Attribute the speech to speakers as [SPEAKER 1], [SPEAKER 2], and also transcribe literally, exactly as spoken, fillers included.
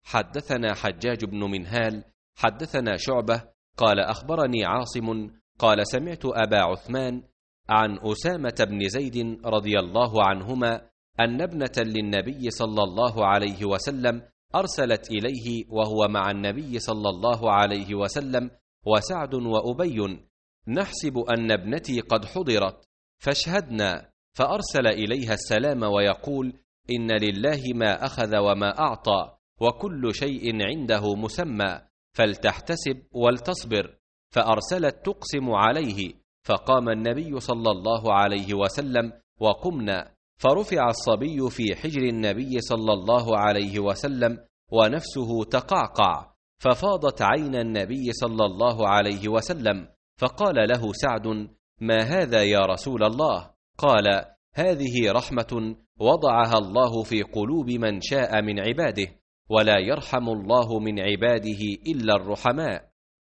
[SPEAKER 1] حدثنا حجاج بن منهال حدثنا شعبة قال أخبرني عاصم قال سمعت أبا عثمان عن أسامة بن زيد رضي الله عنهما أن ابنة للنبي صلى الله عليه وسلم أرسلت إليه وهو مع النبي صلى الله عليه وسلم وسعد وأبي: نحسب أن ابنتي قد حضرت فاشهدنا. فأرسل إليها السلام ويقول: إن لله ما أخذ وما أعطى، وكل شيء عنده مسمى، فلتحتسب ولتصبر. فأرسلت تقسم عليه، فقام النبي صلى الله عليه وسلم وقمنا، فرفع الصبي في حجر النبي صلى الله عليه وسلم ونفسه تقعقع، ففاضت عين النبي صلى الله عليه وسلم، فقال له سعد: ما هذا يا رسول الله؟ قال: هذه رحمة وضعها الله في قلوب من شاء من عباده، ولا يرحم الله من عباده إلا الرحماء.